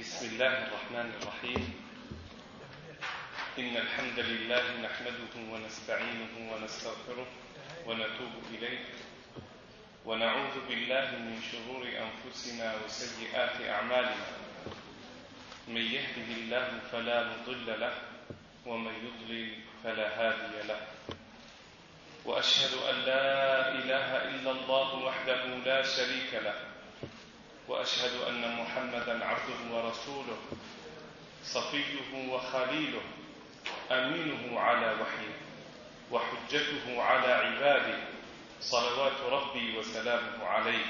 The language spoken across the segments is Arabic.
بسم الله الرحمن الرحيم. إن الحمد لله نحمده ونستعينه ونستغفره ونتوب إليه ونعوذ بالله من شرور أنفسنا وسيئات أعمالنا. من يهده الله فلا مضل له ومن يضلل فلا هادي له. وأشهد أن لا إله إلا الله وحده لا شريك له، وأشهد أن محمدًا عبده ورسوله صفيه وخليله أمينه على وحيه وحجته على عباده صلوات ربي وسلامه عليه.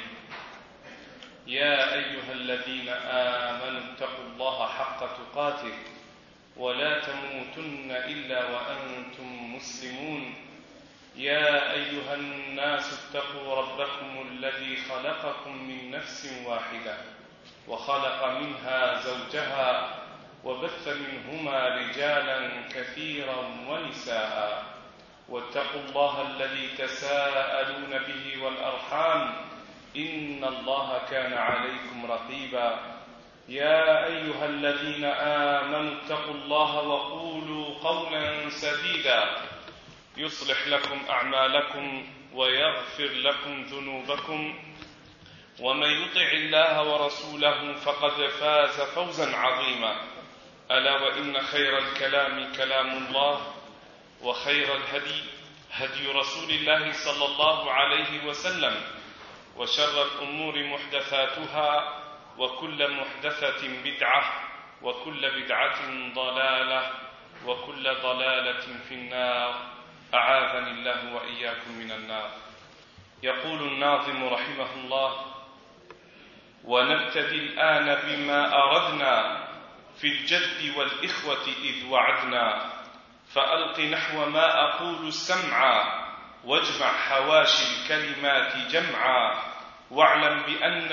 يا أيها الذين آمنوا اتقوا الله حق تقاته ولا تموتن إلا وأنتم مسلمون. يا أيها الناس اتقوا ربكم الذي خلقكم من نفس واحدة وخلق منها زوجها وبث منهما رجالا كثيرا ونساء، واتقوا الله الذي تساءلون به والأرحام إن الله كان عليكم رقيبا. يا أيها الذين آمنوا اتقوا الله وقولوا قولا سديدا يصلح لكم أعمالكم ويغفر لكم ذنوبكم، ومن يطع الله ورسوله فقد فاز فوزا عظيما. ألا وإن خير الكلام كلام الله، وخير الهدي هدي رسول الله صلى الله عليه وسلم، وشر الأمور محدثاتها، وكل محدثة بدعة، وكل بدعة ضلالة، وكل ضلالة في النار. أعاذني الله وإياكم من النار. يقول الناظم رحمه الله: ونبتدي الآن بما أردنا في الجد والإخوة إذ وعدنا، فألق نحو ما أقول السمعا واجمع حواشي الكلمات جمعا، واعلم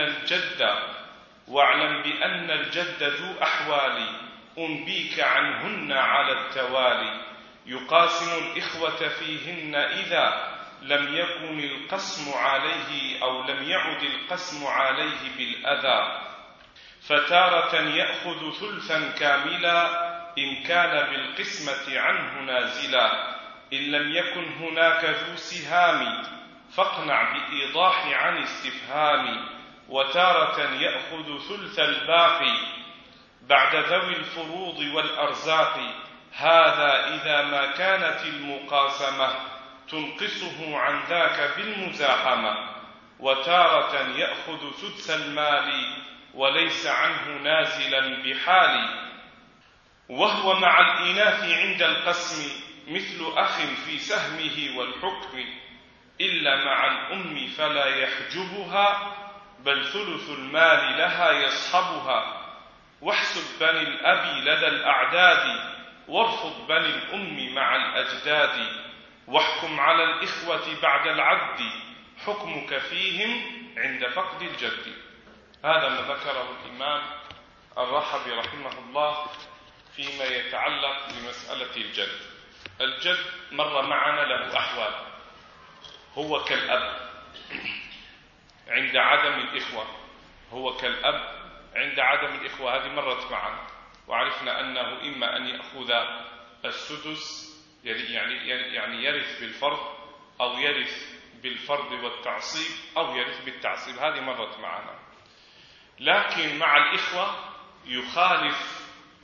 بأن الجد ذو أحوال أنبيك عنهن على التوالي، يقاسم الإخوة فيهن إذا لم يكن القسم عليه أو لم يعد القسم عليه بالأذى، فتارة يأخذ ثلثا كاملا إن كان بالقسمة عنه نازلا، إن لم يكن هناك ذو سهام فاقنع بإيضاح عن استفهام، وتارة يأخذ ثلث الباقي بعد ذوي الفروض والأرزاق، هذا إذا ما كانت المقاسمة تنقصه عن ذاك بالمزاحمة، وتارة يأخذ سدس المال وليس عنه نازلا بحال، وهو مع الإناث عند القسم مثل أخ في سهمه والحكم، إلا مع الأم فلا يحجبها بل ثلث المال لها يصحبها، واحسب بني الأب لدى الأعداد وارفض بني الأم مع الأجداد، واحكم على الإخوة بعد العد حكمك فيهم عند فقد الجد. هذا ما ذكره الإمام الرحبي رحمه الله فيما يتعلق بمسألة الجد. الجد مر معنا له أحوال، هو كالأب عند عدم الإخوة، هو كالأب عند عدم الإخوة، هذه مرت معنا وعرفنا أنه إما أن يأخذ السدس يعني يرث بالفرض، أو يرث بالفرض والتعصيب، أو يرث بالتعصيب، هذه مرت معنا. لكن مع الإخوة يخالف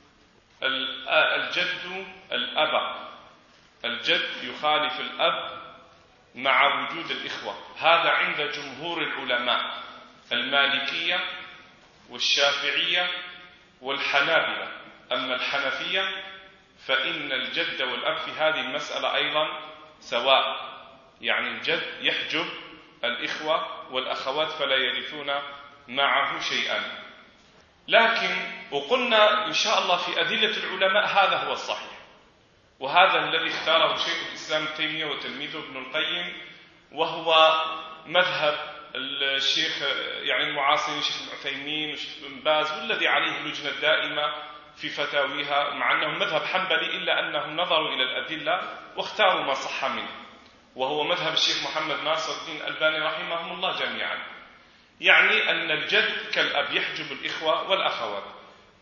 الجد الأب، الجد يخالف الأب مع وجود الإخوة. هذا عند جمهور العلماء المالكية والشافعية والحنابلة. أما الحنفية فإن الجد والأب في هذه المسألة أيضا سواء، يعني الجد يحجب الإخوة والأخوات فلا يرثون معه شيئا. لكن وقلنا إن شاء الله في أدلة العلماء هذا هو الصحيح، وهذا الذي اختاره شيخ الإسلام ابن تيمية وتلميذه ابن القيم، وهو مذهب الشيخ يعني المعاصرين، الشيخ ابن عثيمين والشيخ ابن باز، والذي عليه اللجنة الدائمة في فتاويها، مع أنهم مذهب حنبلي إلا أنهم نظروا إلى الأدلة واختاروا ما صح منه، وهو مذهب الشيخ محمد ناصر الدين الألباني رحمهم الله جميعا. يعني أن الجد كالأب يحجب الإخوة والأخوات.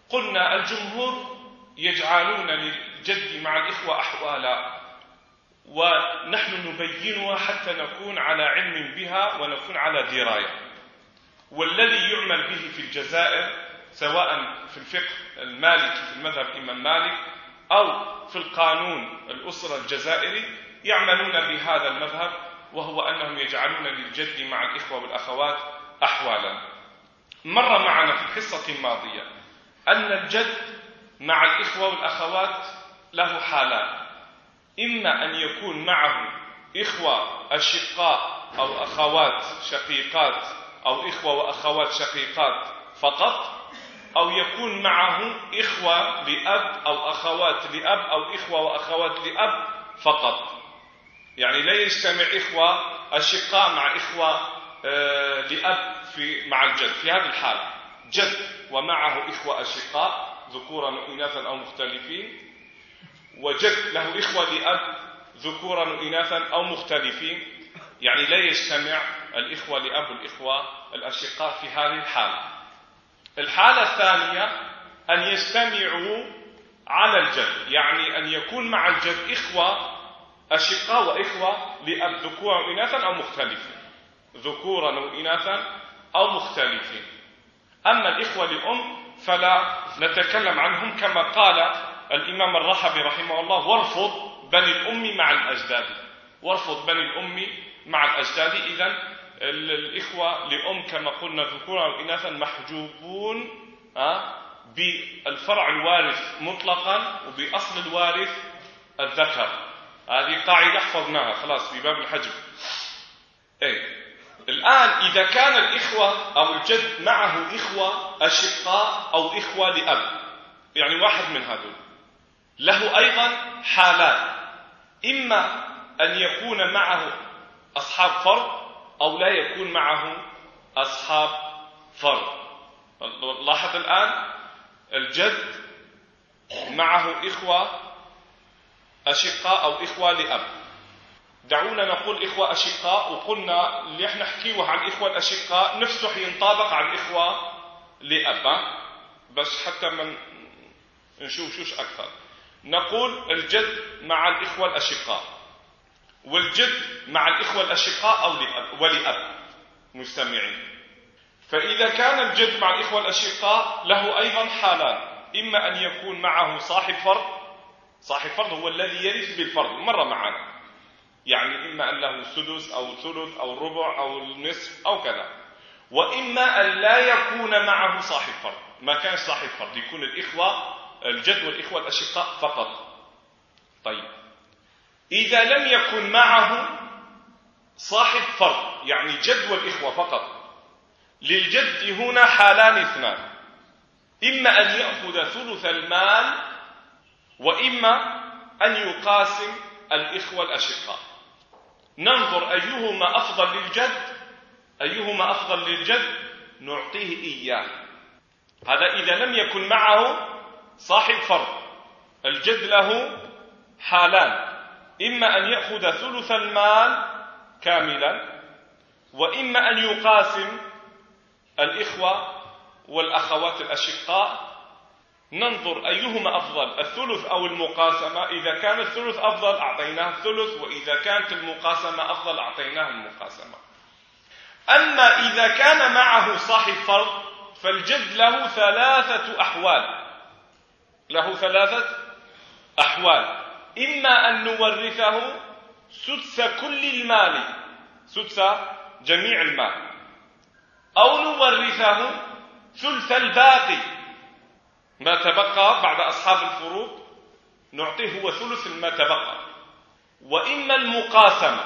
قلنا الجمهور يجعلون للجد مع الإخوة أحوالا، ونحن نبينها حتى نكون على علم بها ونكون على دراية. والذي يعمل به في الجزائر سواء في الفقه المالكي في المذهب الإمام مالك أو في القانون الأسرة الجزائري يعملون بهذا المذهب، وهو أنهم يجعلون للجد مع الإخوة والأخوات أحوالا. مر معنا في الحصة الماضية أن الجد مع الإخوة والأخوات له حالان: إما أن يكون معه إخوة أشقاء أو أخوات شقيقات أو إخوة وأخوات شقيقات فقط، أو يكون معه إخوة لأب أو أخوات لأب أو إخوة وأخوات لأب فقط. يعني لا يجتمع إخوة أشقاء مع إخوة لأب مع الجد. في هذه الحالة جد ومعه إخوة أشقاء ذكورا وإناثا أو مختلفين، وجد له إخوة لأب ذكورا وإناثا أو مختلفين، يعني لا يجتمع الإخوة لأب والإخوة الأشقاء في هذه الحالة. الحالة الثانية أن يجتمعوا على الجد، يعني أن يكون مع الجد إخوة أشقاء وإخوة لأب ذكورا وإناثا أو مختلفين، ذكورا وإناثا أو مختلفين. أما الإخوة لأم فلا نتكلم عنهم، كما قال الإمام الرحبي رحمه الله: وارفض بني الأم مع الأجداد. وارفض بني الأم مع الأجداد. إذن الإخوة لأم كما قلنا ذكورا وإناثا محجوبون بالفرع الوارث مطلقا وبأصل الوارث الذكر. هذه قاعدة حفظناها خلاص في باب الحجب. الآن إذا كان الإخوة أو الجد معه إخوة أشقاء أو إخوة لأب، يعني واحد من هذول، له أيضا حالان: إما أن يكون معه أصحاب فرض أو لا يكون معه أصحاب فرض. لاحظ الآن الجد معه إخوة أشقاء أو إخوة لأب. دعونا نقول إخوة أشقاء، وقلنا اللي احنا نحكيه عن الإخوة الأشقاء نفسه ينطبق على الإخوة لأب، بس حتى من نشوف شوش أكثر. نقول الجد مع الإخوة الأشقاء، والجد مع الإخوة الأشقاء أو ولأب مستمعين. فإذا كان الجد مع الإخوة الأشقاء له أيضا حالان: إما أن يكون معه صاحب فرض. صاحب فرض هو الذي يرث بالفرض، مر معنا، يعني إما أن له سدس أو ثلث أو ربع أو النصف أو كذا. وإما أن لا يكون معه صاحب فرض، ما كان صاحب فرض، يكون الإخوة الجد والإخوة الأشقاء فقط. طيب، إذا لم يكن معه صاحب فرض، يعني جد والإخوة فقط، للجد هنا حالان اثنان: إما أن يأخذ ثلث المال، وإما أن يقاسم الإخوة الأشقاء. ننظر أيهما أفضل للجد، أيهما أفضل للجد نعطيه إياه. هذا إذا لم يكن معه صاحب فرض. الجد له حالان: إما أن يأخذ ثلث المال كاملا، وإما أن يقاسم الإخوة والأخوات الأشقاء. ننظر أيهما أفضل، الثلث أو المقاسمة. إذا كان الثلث أفضل أعطيناه الثلث، وإذا كانت المقاسمة أفضل أعطيناه المقاسمة. أما إذا كان معه صاحب فرض فالجد له ثلاثة أحوال. له ثلاثة أحوال: إما أن نورثه سدس كل المال، سدس جميع المال، أو نورثه ثلث الباقي، ما تبقى بعد أصحاب الفروض نعطيه هو ثلث ما تبقى. وإما المقاسمة،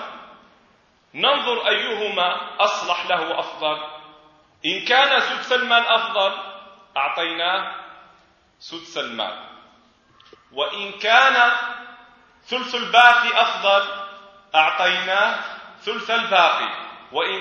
ننظر أيهما أصلح له أفضل. إن كان سدس المال أفضل أعطيناه سدس المال، وإن كان ثلث الباقي أفضل أعطيناه ثلث الباقي، وإن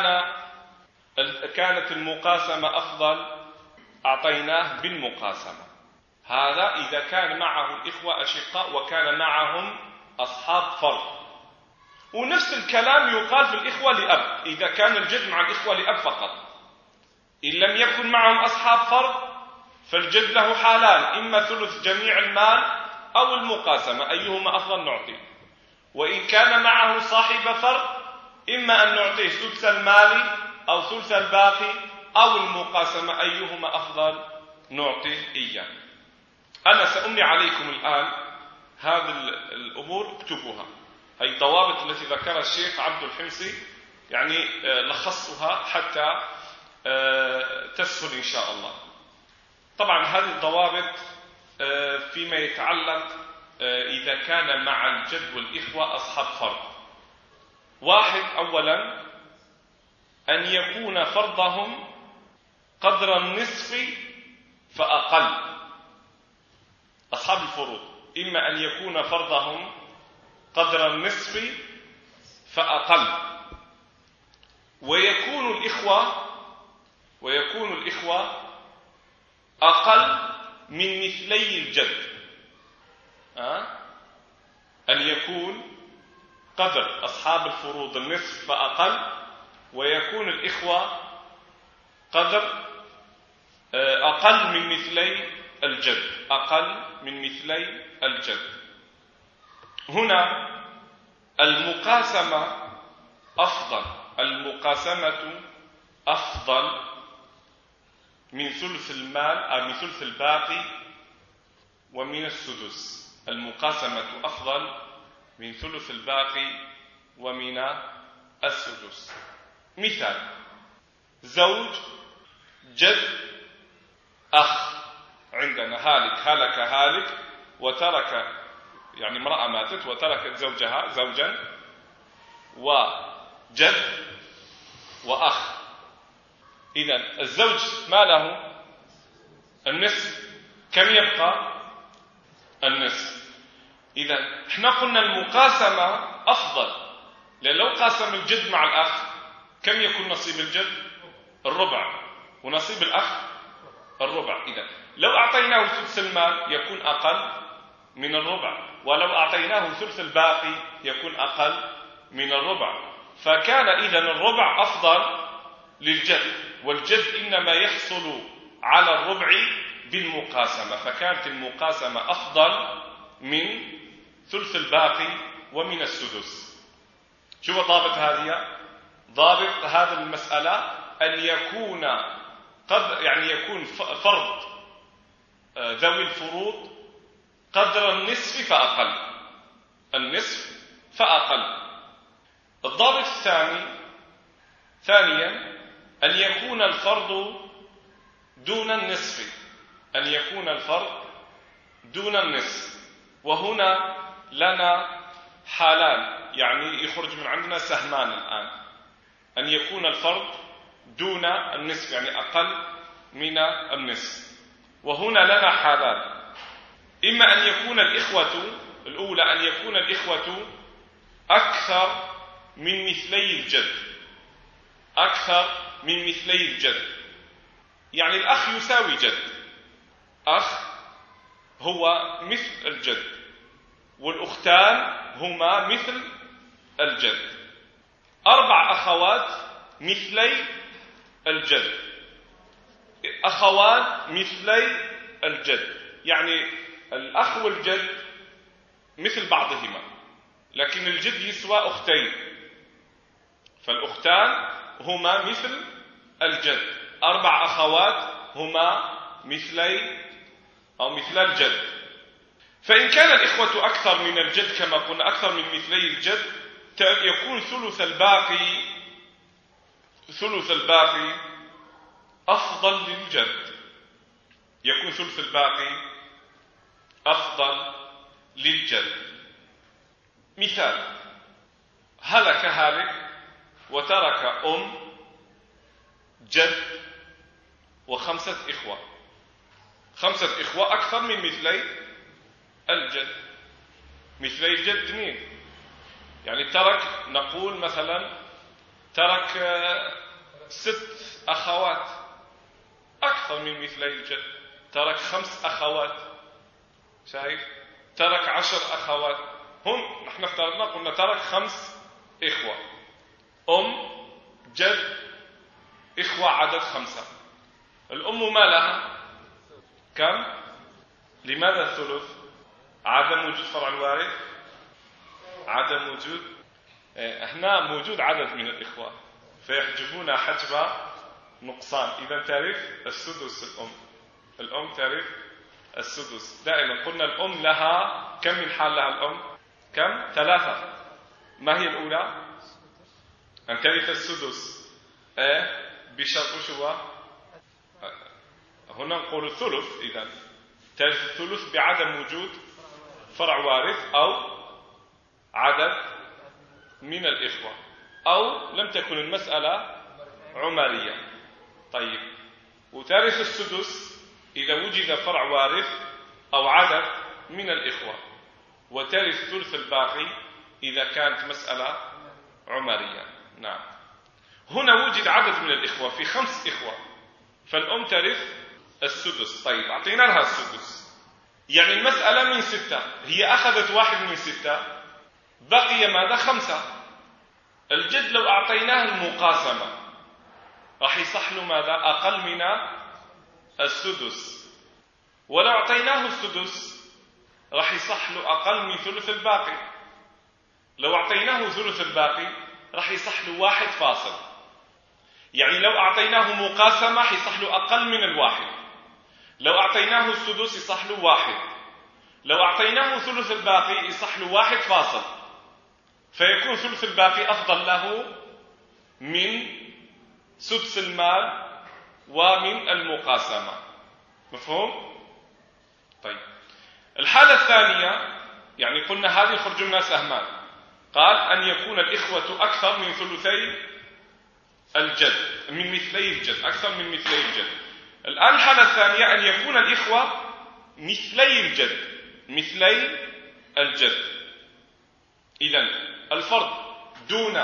كانت المقاسمة أفضل أعطيناه بالمقاسمة. هذا إذا كان معه الإخوة أشقاء وكان معهم أصحاب فرض. ونفس الكلام يقال في الإخوة لأب، إذا كان الجد مع الإخوة لأب فقط. إن لم يكن معهم أصحاب فرض فالجد له حالان، إما ثلث جميع المال أو المقاسمة، أيهما أفضل نعطيه. وإن كان معه صاحب فرد إما أن نعطيه ثلث المال أو ثلث الباقي أو المقاسمة، أيهما أفضل نعطيه إياه. أنا سأملي عليكم الآن هذه الأمور، اكتبوها. هي الضوابط التي ذكرها الشيخ عبد الحمصي، يعني لخصتها حتى تسهل إن شاء الله. طبعا هذه الضوابط فيما يتعلق إذا كان مع الجد والإخوة أصحاب فرض. واحد، أولا أن يكون فرضهم قدر النصف فأقل. أصحاب الفروض إما أن يكون فرضهم قدر النصف فأقل، ويكون الإخوة أقل من مثلي الجد. أن يكون قدر أصحاب الفروض النصف فأقل، ويكون الإخوة قدر أقل من مثلي الجد، أقل من مثلي الجد. هنا المقاسمة أفضل من ثلث المال أو من ثلث الباقي ومن السدس. المقاسمة أفضل من ثلث الباقي ومن السدس. مثال: زوج، جد، أخ. عندنا هالك وترك، يعني امرأة ماتت وتركت زوجا وجد وأخ. إذن الزوج ما له؟ النصف. كم يبقى؟ النصف. إذن احنا قلنا المقاسمة أفضل، لأن لو قاسم الجد مع الأخ كم يكون نصيب الجد؟ الربع، ونصيب الأخ الربع. إذن لو أعطيناه ثلث المال يكون أقل من الربع، ولو أعطيناه ثلث الباقي يكون أقل من الربع. فكان إذن الربع أفضل للجد، والجد إنما يحصل على الربع بالمقاسمة، فكانت المقاسمة أفضل من ثلث الباقي ومن السدس. شو ضابط هذه؟ ضابط هذه المسألة أن يكون يكون فرض ذوي الفروض قدر النصف فأقل. النصف فأقل. الضابط ثانيا أن يكون الفرض دون النصف. أن يكون الفرض دون النصف. وهنا لنا حالان، يعني يخرج من عندنا سهمان الآن. أن يكون الفرض دون النصف، يعني أقل من النصف. وهنا لنا حالان: إما أن يكون الإخوة، الأولى أن يكون الإخوة أكثر من مثلي الجد. أكثر من مثلي الجد، يعني الأخ يساوي جد. أخ هو مثل الجد، والأختان هما مثل الجد. 4 أخوات مثلي الجد، أخوان مثلي الجد، يعني الأخ والجد مثل بعضهما، لكن الجد يسوى أختين، فالأختان هما مثل الجد. 4 أخوات هما مثلي أو مثل الجد. فإن كان الإخوة أكثر من الجد كما قلنا، أكثر من مثلي الجد، يكون ثلث الباقي أفضل للجد. يكون ثلث الباقي أفضل للجد. مثال: هالك وترك جد و5 إخوة. 5 إخوة أكثر من مثلي الجد. مثلي الجد 2، يعني نقول مثلا ترك 6 أخوات أكثر من مثلي الجد. ترك 5 أخوات، شايف؟ ترك 10 أخوات. نحن افترضنا قلنا ترك 5 إخوة، جد، إخوة عدد 5. الأم ما لها؟ كم؟ لماذا الثلث؟ عدم وجود فرع الوارث، عدم وجود هنا موجود عدد من الإخوة فيحجبون حجب نقصان. إذا ترث السدس الأم ترث السدس دائما. قلنا الأم لها كم من حال لها الأم؟ كم؟ 3. ما هي الأولى؟ أن ترث السدس بشرط شو؟ هنا نقول الثلث. إذا ترث الثلث بعدم وجود فرع وارث أو عدد من الإخوة، أو لم تكن المسألة عمرية. طيب، وترث السدس إذا وجد فرع وارث أو عدد من الإخوة، وترث ثلث الباقي إذا كانت مسألة عمرية. نعم. هنا وجد عدد من الإخوة في 5 إخوة، فالأم ترث السدس. طيب، أعطينا لها السدس، يعني المسألة من 6، هي أخذت 1 من 6، بقي ماذا؟ 5. الجد لو أعطيناه المقاسمة راح يصح له ماذا؟ أقل من السدس. ولو أعطيناه السدس راح يصح له أقل من ثلث الباقي. لو أعطيناه ثلث الباقي راح يصح له 1 فاصل. يعني لو أعطيناه مقاسمة يصح له أقل من 1. لو أعطيناه السدس يصح له 1. لو أعطيناه ثلث الباقي يصح له 1 فاصل، فيكون ثلث الباقي أفضل له من سدس المال ومن المقاسمة. مفهوم؟ طيب، الحالة الثانية، يعني قلنا هذه يخرج منها سهمان، قال أن يكون الإخوة أكثر من ثلثي الجد، من مثلي الجد، أكثر من مثلي الجد. الآن الحالة الثانية أن يكون الإخوة مثلي الجد، مثلي الجد. إذن الفرد دون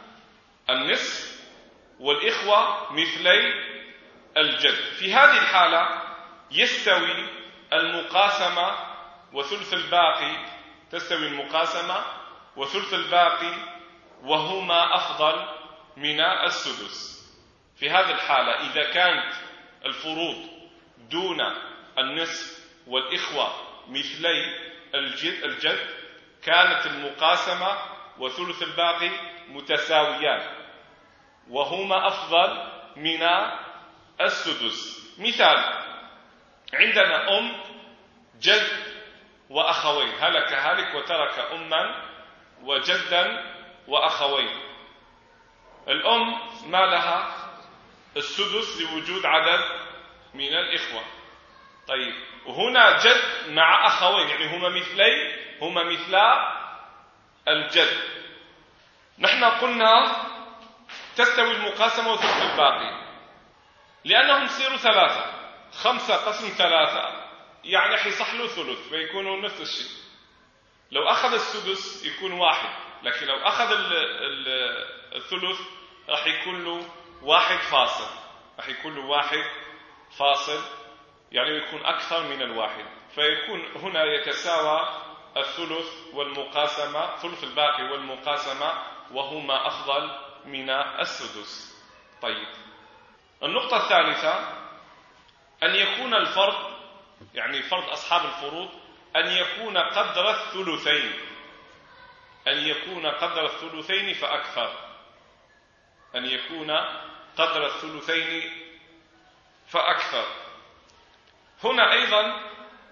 النصف والإخوة مثلي الجد. في هذه الحالة يستوي المقاسمة وثلث الباقي، تستوي المقاسمة وثلث الباقي، وهما أفضل من السدس. في هذه الحالة إذا كانت الفروض دون النصف والإخوة مثلي الجد كانت المقاسمة وثلث الباقي متساويان، وهما أفضل من السدس. مثال، عندنا أم، جد، وأخوين، هلك هالك وترك أما وجدا وأخوين. الأم ما لها؟ السدس لوجود عدد من الإخوة. طيب، وهنا جد مع أخوين، يعني هما مثلا الجد. نحن قلنا تستوي المقاسمة وثلث الباقي لأنهم يصيروا 3. 5 قسم 3 يعني حيصح له ثلث، فيكونوا نفس الشيء. لو أخذ السدس يكون 1، لكن لو أخذ الثلث راح يكون له 1 فاصل، راح يكون له 1 فاصل، يعني يكون أكثر من 1. فيكون هنا يتساوى الثلث والمقاسمة، ثلث الباقي والمقاسمة، وهما أفضل من السدس. طيب، النقطة الثالثة أن يكون الفرد، يعني فرد أصحاب الفروض، أن يكون قدر الثلثين، أن يكون قدر الثلثين فأكثر، أن يكون قدر الثلثين فأكثر. هنا أيضا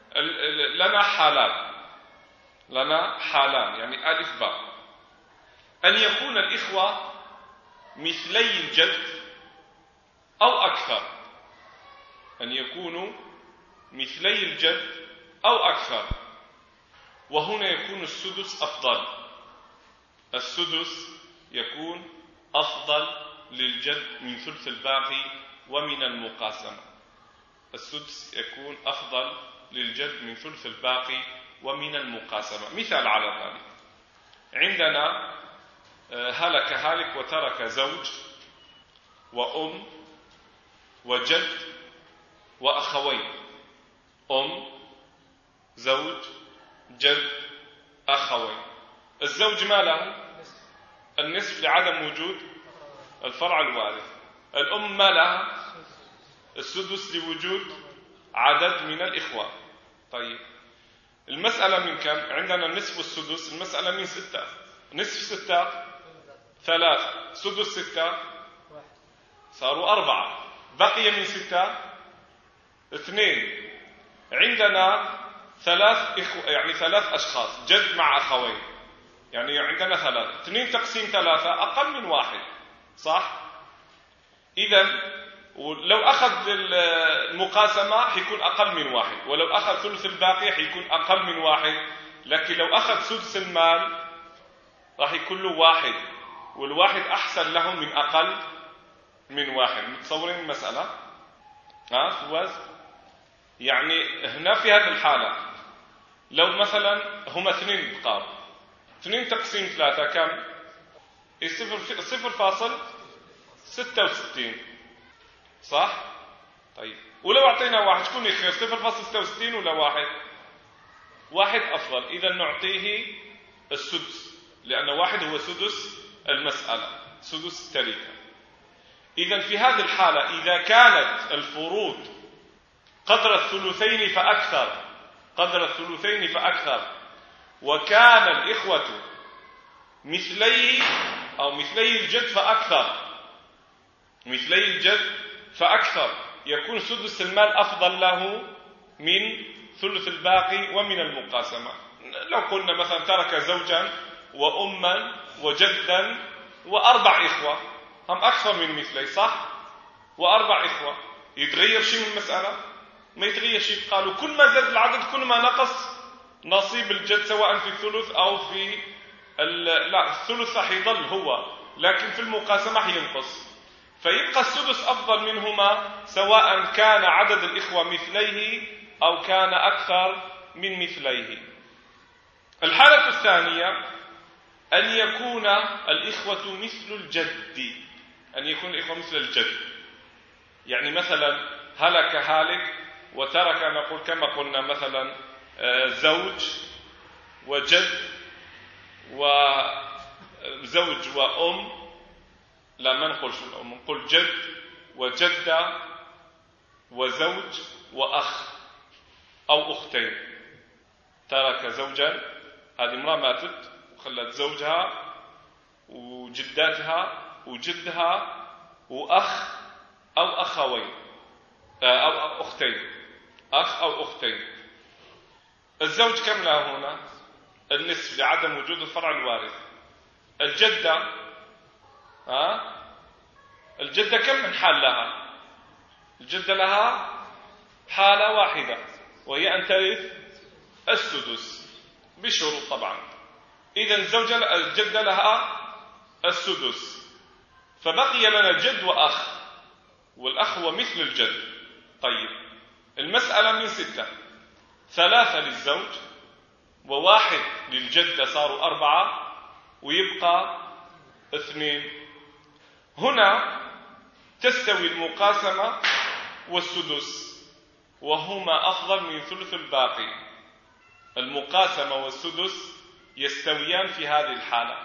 لنا حالان، يعني ألف باء. أن يكون الإخوة مثلي الجد أو أكثر، أن يكونوا مثلي الجد أو أكثر، وهنا يكون السدس أفضل. السدس يكون أفضل للجد من ثلث الباقي ومن المقاسمة. السدس يكون أفضل للجد من ثلث الباقي ومن المقاسمة. مثال على ذلك، عندنا هلك هالك وترك زوج وأم وجد وأخوين. أم، زوج، جد، أخوين. الزوج ما له؟ النصف لعدم وجود الفرع الوارث. الأم ما لها؟ السدس لوجود عدد من الإخوة. طيب المسألة من كم؟ عندنا النصف والسدس، المسألة من 6. نصف 6 3، سدس 6 صاروا 4، بقي من 6 2. عندنا 3 إخوة، يعني 3 أشخاص، جد مع أخوين، يعني عندنا 3. 2 تقسيم 3 أقل من 1، صح؟ إذن لو أخذ المقاسمة حيكون أقل من 1، ولو أخذ ثلث الباقي حيكون أقل من 1. لكن لو أخذ سدس المال راح يكون له 1، والواحد أحسن له من أقل من 1. متصورين المسألة؟ فواز؟ يعني هنا في هذه الحالة لو مثلا هما 2 بقار، 2 تقسيم 3 كم؟ 0.66، صح؟ طيب ولو أعطينا 1 شكون يخير؟ 0.66 ولا 1؟ 1 أفضل. إذا نعطيه السدس، لأن 1 هو سدس المسألة، سدس التركة. إذا في هذه الحالة إذا كانت الفروض قدر الثلثين فأكثر، وكان الإخوة مثلي أو مثلي الجد فأكثر، يكون سدس المال أفضل له من ثلث الباقي ومن المقاسمة. لو قلنا مثلا ترك زوجا وأما وجدا و4 إخوة، هم أكثر من مثلي، صح؟ و4 إخوة، يتغير شيء من المسألة؟ ما يتغير شيء. قالوا كل ما زاد العدد كل ما نقص نصيب الجد، سواء في الثلث أو في لا، الثلث راح يضل هو، لكن في المقاسمة حينقص، فيبقى السدس أفضل منهما، سواء كان عدد الإخوة مثليه أو كان أكثر من مثليه. الحالة الثانية أن يكون الإخوة مثل الجد، يعني مثلا هلك هالك وترك، نقول كما قلنا مثلا زوج وجد وزوج وأم، لا ما نقولش الأم، نقول جد وجدة وزوج وأخ أو أختين. ترك زوجا، هذه امرأة ماتت وخلت زوجها وجداتها وجدها وأخ أو أخوين أو أختين، أخ أو أختين. الزوج كم له هنا؟ النصف لعدم وجود الفرع الوارث. الجدة كم من حال لها؟ الجدة لها حالة واحدة، وهي أن ترث السدس بشروط طبعا. إذن الجدة لها السدس، فبقي لنا جد وأخ، والأخ هو مثل الجد. طيب المسألة من 6، 3 للزوج و1 للجدة، صاروا 4 ويبقى 2. هنا تستوي المقاسمة والسدس، وهما أفضل من ثلث الباقي. المقاسمة والسدس يستويان في هذه الحالة،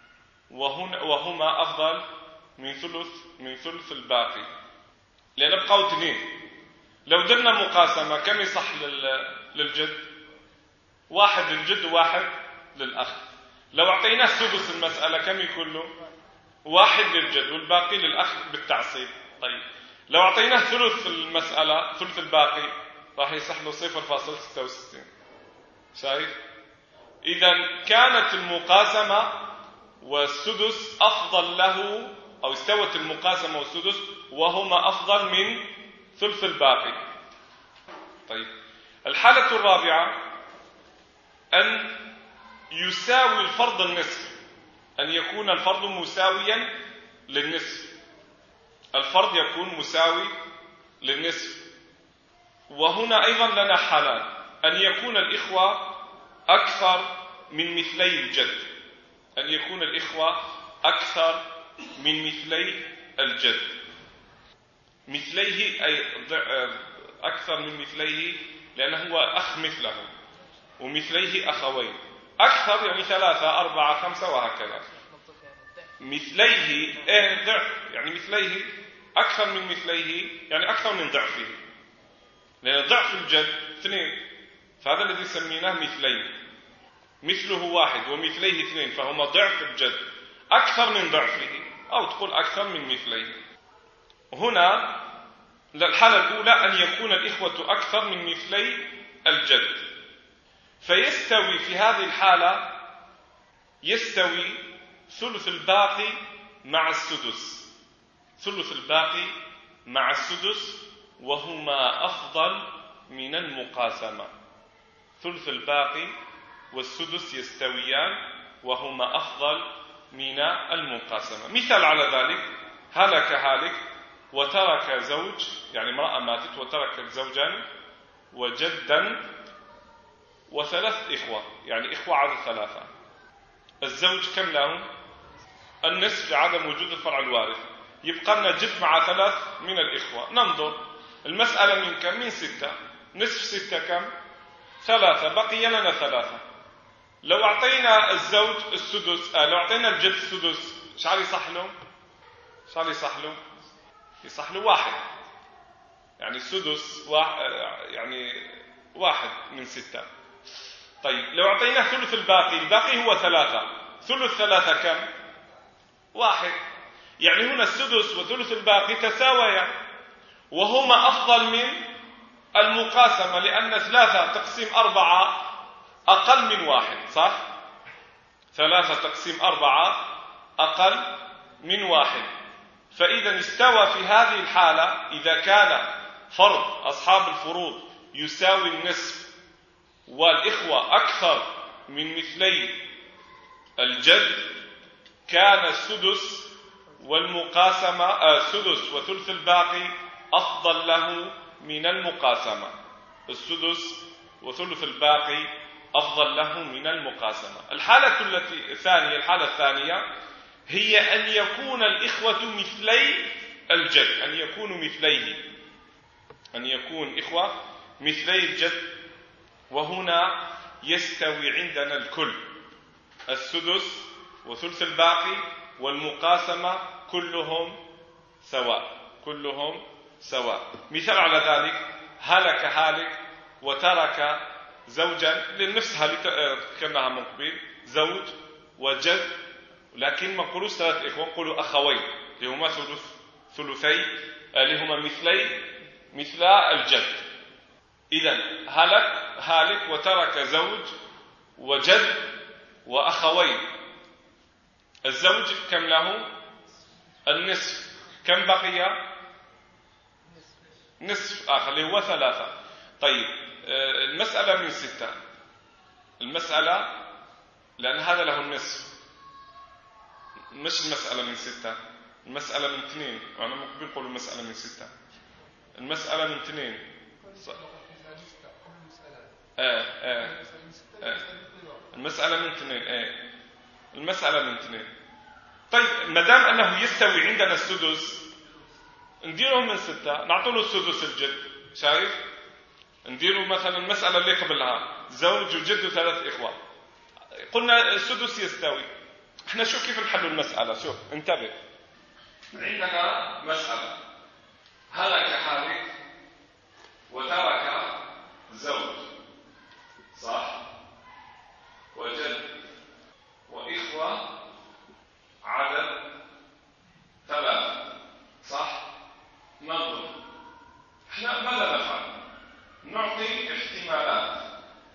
وهما أفضل من ثلث الباقي، لأن بقوا 2. لو درنا مقاسمة كم يصح للجد؟ 1 للجد و1 للأخ. لو أعطيناه سدس المسألة كم يكون له؟ 1 للجد والباقي للأخ بالتعصيب. طيب لو أعطيناه ثلث المسألة، ثلث الباقي، راح يصح له 0.66. شايف؟ إذا كانت المقاسمة والسدس أفضل له، أو استوت المقاسمة والسدس وهما أفضل من ثلث الباقي. طيب الحالة الرابعة أن يساوي الفرض النصف، أن يكون الفرض مساويا للنصف. الفرض يكون مساوي للنصف. وهنا أيضا لنا حالان: أن يكون الإخوة أكثر من مثلي الجد، أن يكون الإخوة أكثر من مثلي الجد. مثليه أي أكثر من مثليه، لأنه هو أخ مثله، ومثليه أخوين. أكثر يعني 3 4 5 وهكذا. مثليه ضعف، يعني مثليه أكثر من مثليه، يعني أكثر من ضعفه. لأن ضعف الجد 2، فهذا الذي سميناه مثلين، مثله 1 ومثليه 2، فهما ضعف الجد، أكثر من ضعفه، أو تقول أكثر من مثليه. هنا الحالة الأولى أن يكون الإخوة أكثر من مثلي الجد، فيستوي في هذه الحالة يستوي ثلث الباقي مع السدس، ثلث الباقي مع السدس، وهما أفضل من المقاسمة. ثلث الباقي والسدس يستويان وهما أفضل من المقاسمة. مثال على ذلك: هلك هالك وترك زوج، يعني امرأة ماتت وتركت زوجا وجدا وثلاث إخوة، يعني إخوة عدد 3. الزوج كم لهم؟ النصف لعدم وجود الفرع الوارث، يبقى لنا جد مع 3 من الإخوة. ننظر المسألة من كم؟ من 6. نصف 6 كم؟ 3، بقي لنا 3. لو أعطينا الزوج السدس، لو أعطينا الجد السدس، شعر يصح له؟ شعر يصح له؟ يصح له 1، يعني السدس يعني 1 من 6. طيب لو أعطينا ثلث الباقي، الباقي هو 3، ثلث 3 كم؟ 1. يعني هنا السدس وثلث الباقي تساويا، وهما أفضل من المقاسمة، لأن 3 تقسيم 4 أقل من 1، صح؟ 3 تقسيم 4 أقل من 1. فإذا استوى في هذه الحالة إذا كان فرض أصحاب الفروض يساوي النصف والإخوة أكثر من مثلي الجد، كان السدس والمقاسمة السدس وثلث الباقي أفضل له من المقاسمة. السدس وثلث الباقي أفضل له من المقاسمة. الحالة الثانية هي أن يكون الإخوة مثلي الجد، أن يكونوا مثليه، أن يكون إخوة مثلي الجد، وهنا يستوي عندنا الكل، السدس وثلث الباقي والمقاسمة كلهم سواء، كلهم سواء. مثال على ذلك: هلك هالك وترك زوجا، لنفس هالك كانها من قبل، زوج وجد، لكن ما نقولوش 3 إخوة، نقولوا أخوين اللي هما ثلثي، اللي هما مثل الجد. إذن هالك وترك زوج وجد وأخوين. الزوج كم له؟ النصف. كم بقي؟ نصف آخر اللي هو 3. طيب المسألة من 6، المسألة لأن هذا له النصف، مش المسألة من 6، المسألة من 2، وأنا ممكن أقول المسألة من 6، المسألة من 2. المسألة من 2. المسألة من 2. طيب ما دام أنه يستوي عندنا السدس، نديره من 6، نعطوله السدس الجد. شايف؟ نديره مثلا المسألة اللي قبلها زوج وجد و3 إخوة، قلنا السدس يستوي. احنا شوف كيف نحل المسألة. شوف انتبه، عندنا مسألة: هلك هالك وترك زوج، صح، وجد وإخوة عدد 3، صح. ننظر احنا ماذا نفعل؟ نعطي احتمالات،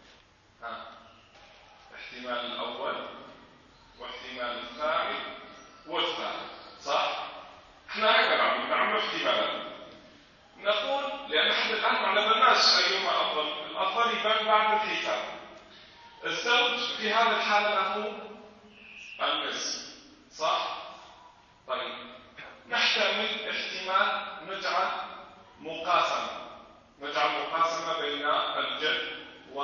احتمال الأول واحتمال الثاني والثالث، صح. احنا هكذا نعمل احتمالات، نقول لأن احنا الآن ما علمناش أيهما أفضل، الأفضل يبان بعد الحساب. الزوج في هذه الحالة له النصف، صح. طيب نحتمل احتمال نجعل مقاسمة بين الجد و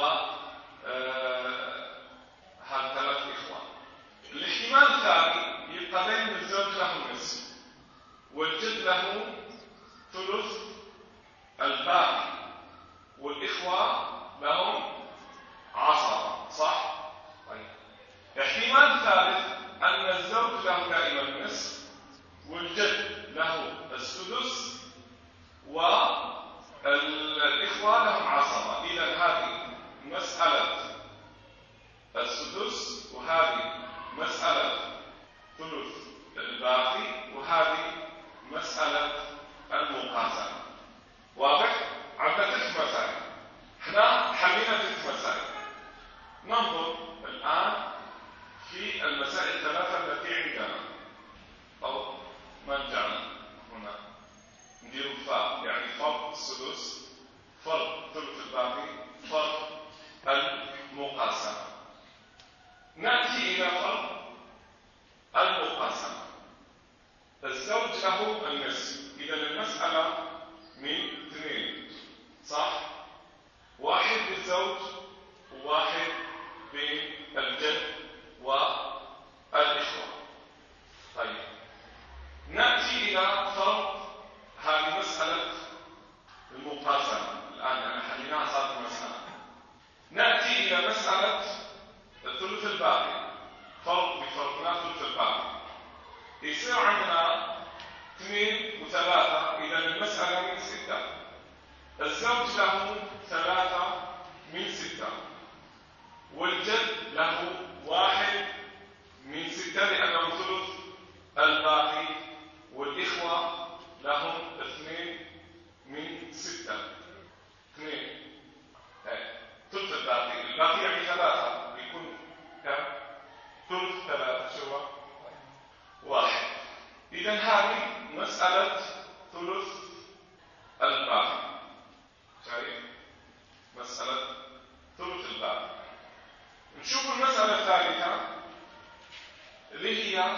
هذا 3 إخوة. الاحتمال الثاني يبقى بين الزوج له النصف والجد له ثلث الباقي والإخوة لهم 10، صح. طيب احتمال ثالث أن الزوج له دائما النصف والجد له السدس والإخوة والجد له 1/6 لأنه ثلث الباقي، والإخوة لهم 2/6. 2 ثلث الباقي يعني 3 بيكون كم؟ ثلث 3 شو 1. إذا هذه مسألة ثلث الباقي. شايف؟ مسألة ثلث الباقي. نشوف المسألة الثالثة اللي هي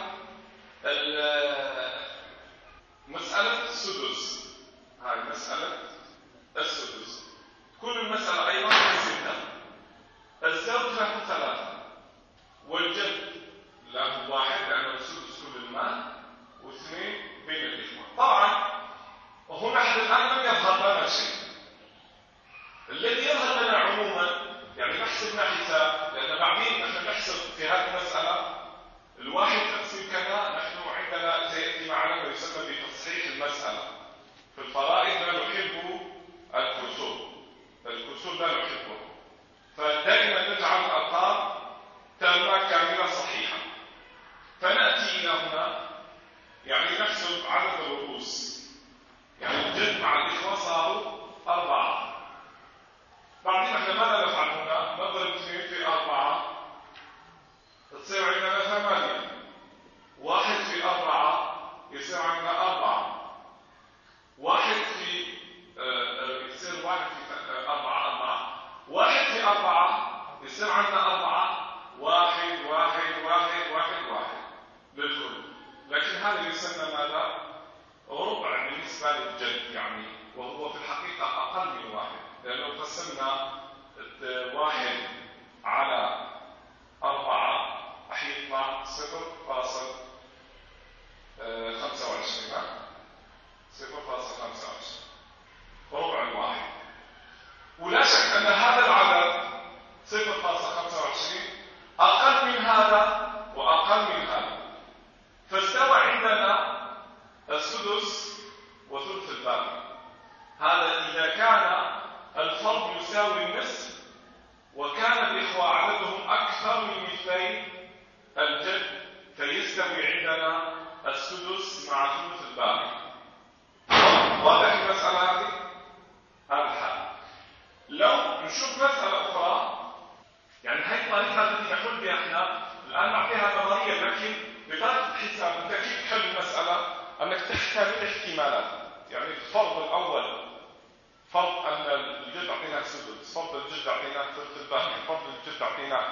مسألة السدس. هاي مسألة السدس. كل المسألة أيضا 6. الزوج له 3 والجد له 1 لأنه السدس كل المال، و2 بين الإخوة. طبعا هنا حتى الآن لم يظهر لنا شيء. الذي يظهر لنا عموما يعني نحسب حساب، لأن بعدين نحن نحسب في هذه المسألة 1 تقسيم كذا. نحن عندنا سيأتي معنا ما يسمى بتصحيح المسألة. في الفرائض لا نحب الكسور لا نحبه، فدائما نجعل الأرقام تامة كاملة صحيحة. فنأتي إلى هنا يعني نحسب عدد الرؤوس، يعني الجد مع الإخوة صاروا 4. بعدين نحن ماذا نفعل هنا؟ نضرب 2 في 4 تصير عندنا 8. 1 في 4 يصير عندنا 4. 1 في يصير 1 في 4 1 في 4 يصير عندنا 4. 1 1 1 1 1 للكل. لكن هذا يسمى ماذا؟ ربع بالنسبة للجد يعني، وهو في الحقيقة أقل من 1، لأنه قسمنا 1 على 4 راح يطلع 0.25. 0.25 ربع الواحد. ولا شك أن هذا العدد 0.25 أقل من هذا وأقل من هذا، فاستوى عندنا السدس وثلث الباقي. هذا إذا كان الفرد يساوي النصف وكان الإخوة عددهم أكثر من مثلي الجد، فيستوي عندنا السدس مع ثلث الباقي. واضح المسألة هذه؟ هذا الحال. لو نشوف مسألة أخرى، يعني هاي الطريقة التي نحل بها احنا الآن نعطيها نظرية، لكن بطريقة الحساب أنت كيف تحل المسألة؟ أنك تحتمل احتمالات. يعني الفرض الأول فرض أن الجد أعطيناه سدس، فرض الجد أعطيناه ثلث الباقي، فرض الجد أعطيناه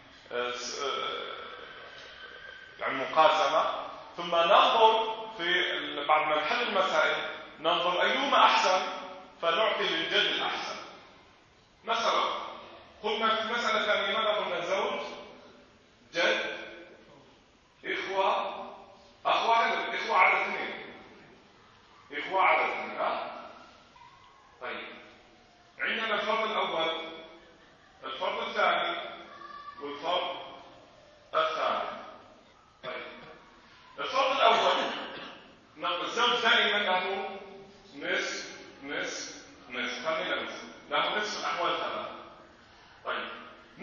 يعني مقاسمة. ثم ننظر في بعد ما نحل المسائل ننظر أيهما أحسن فنعطي للجد الأحسن. مثلا قلنا في المسألة الثانية ماذا قلنا؟ زوج جد إخوة عدد 2. إخوة عدد 2. طيب عندنا الفرض الأول، الفرض الثاني، والفرض الثالث. طيب الفرض الأول الزوج دائما له نصف. خلينا نصف له نصف الأحوال 3. طيب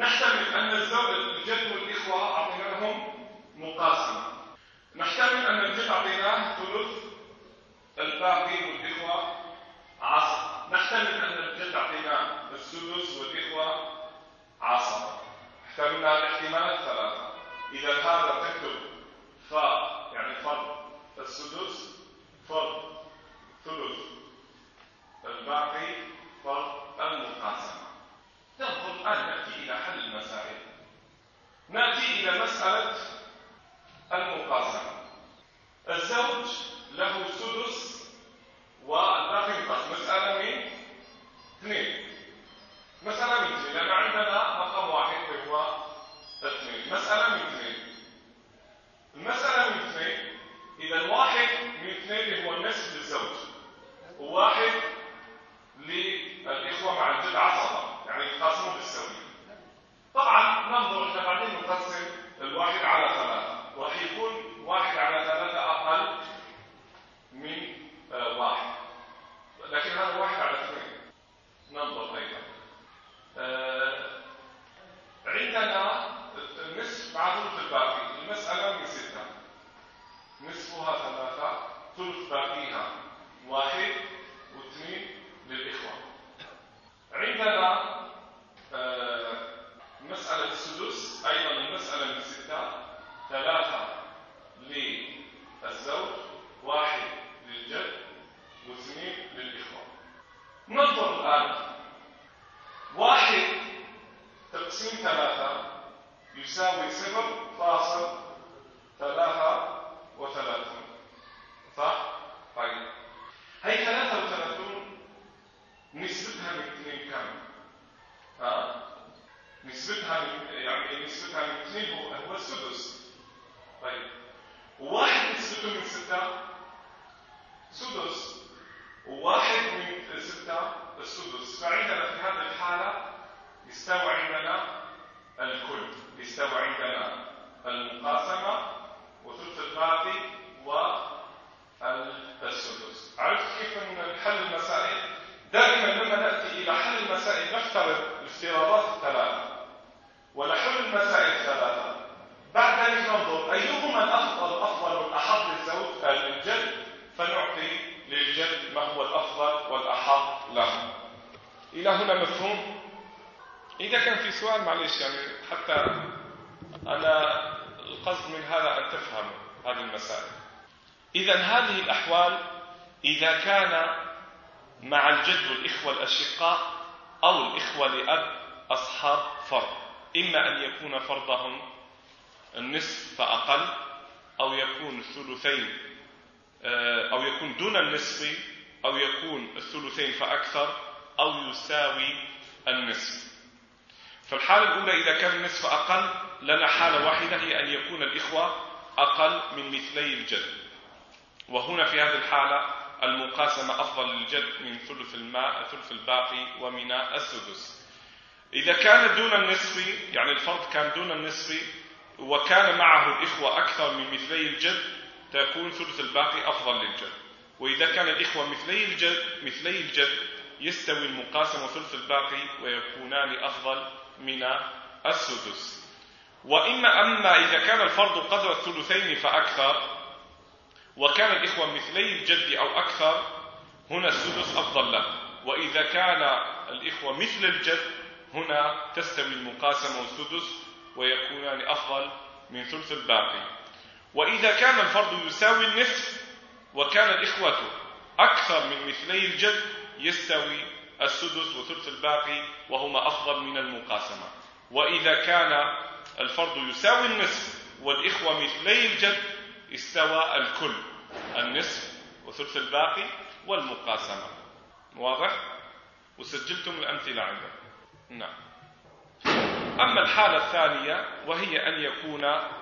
تقسيم 3 يساوي 0.33. صح؟ طيب هي 33 نسبتها من 2 كم؟ نسبتها من 2 هو السدس. طيب وواحد نسبته من 6 سدس، وواحد من 6 السدس. فعندنا في هذه الحالة يستوى عندنا الكل، يستوى عندنا المقاسمة وثلث الباقي والسدس. عرفت كيف نحل المسائل؟ دائما لما نأتي إلى حل المسائل نفترض الافتراضات الثلاثة ونحل المسائل الثلاثة، بعد ذلك ننظر أيهما الأفضل والأحظ للجد، فنعطي للجد ما هو الأفضل والأحظ له. إلى هنا مفهوم؟ إذا كان في سؤال معلش، يعني حتى أنا القصد من هذا أن تفهم هذه المسائل. إذا هذه الأحوال إذا كان مع الجد والإخوة الأشقاء أو الإخوة لأب أصحاب فرض، إما أن يكون فرضهم النصف فأقل، أو يكون الثلثين، أو يكون دون النصف، أو يكون الثلثين فأكثر، أو يساوي النصف. فالحالة الأولى إذا كان النصف أقل لنا حالة واحدة، هي أن يكون الإخوة أقل من مثلي الجد، وهنا في هذه الحالة المقاسمة أفضل للجد من ثلث الباقي ومن السدس. إذا كان دون النصف، يعني الفرض كان دون النصف وكان معه الإخوة أكثر من مثلي الجد، تكون ثلث الباقي أفضل للجد. وإذا كان الإخوة مثلي الجد يستوي المقاسم وثلث الباقي ويكونان أفضل من السدس. أما إذا كان الفرض قدر الثلثين فأكثر وكان الإخوة مثلي الجد أو أكثر، هنا السدس أفضل له. وإذا كان الإخوة مثل الجد، هنا تستوي المقاسمة والسدس ويكونان أفضل من ثلث الباقي. وإذا كان الفرض يساوي النصف وكان الإخوة أكثر من مثلي الجد، يستوي السدس وثلث الباقي وهما أفضل من المقاسمة. وإذا كان الفرض يساوي النصف والإخوة مثلي الجد، استوى الكل، النصف وثلث الباقي والمقاسمة. واضح؟ وسجلتم الأمثلة عندكم. نعم. أما الحالة الثانية وهي أن يكون